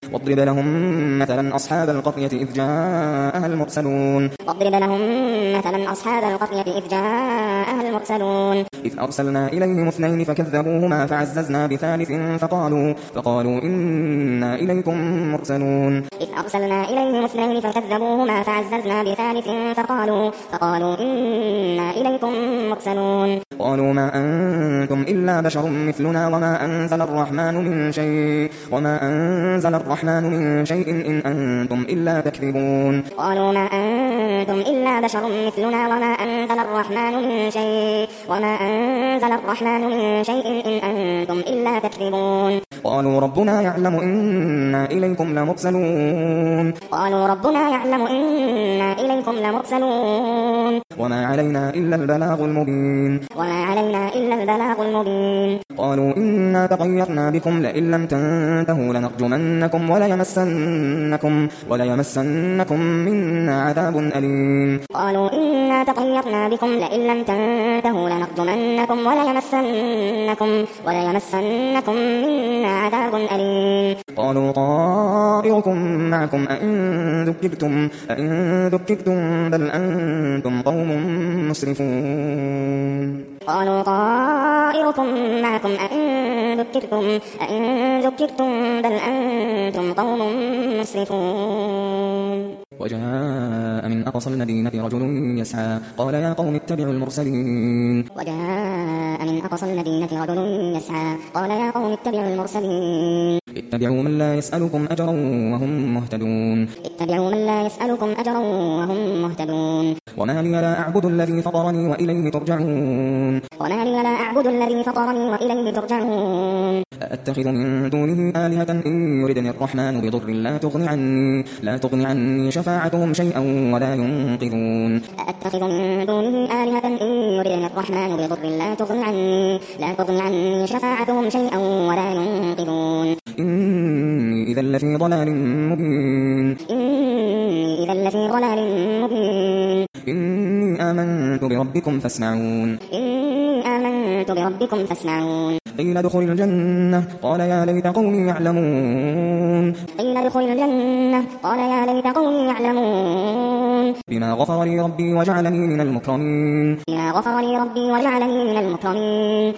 واضرب لهم مثلا أصحاب القرية إذ جاءها المرسلون إذ أرسلنا إليهم اثنين فكذبوهما فعززنا بثالث فقالوا إنا إليكم مرسلون قالوا ما أنتم إلا بشر مثلنا وما أنزل الرحمن من شيء إن أنتم إلا تكذبون قالوا ربنا يعلم إنا إليكم لمرسلون وما علينا إلا البلاغ المبين قالوا إنا تطيرنا بكم لئن لم تنتهوا لنرجمنكم وليمسنكم منا عذاب أليم قالوا طائركم معكم أئن ذكرتم بل أنتم قوم مسرفون وجاء من أقصى المدينة رجل يسعى قال يا قوم اتبعوا المرسلين اتبعوا من لا يسألكم أجرا وهم مهتدون وما لي لا أعبد الذي فطرني وإليه ترجعون أأتخذ من دونه آلهة إن يردني الرحمن بضر لا تغني عني شفاعتهم شيئا ولا ينقذون إني إذا لفي ضلال مبين إني آمنت بربكم فاسمعون قيل ادخل الجنة قال يا ليت قومي يعلمون بما غفر لي ربي وجعلني من المكرمين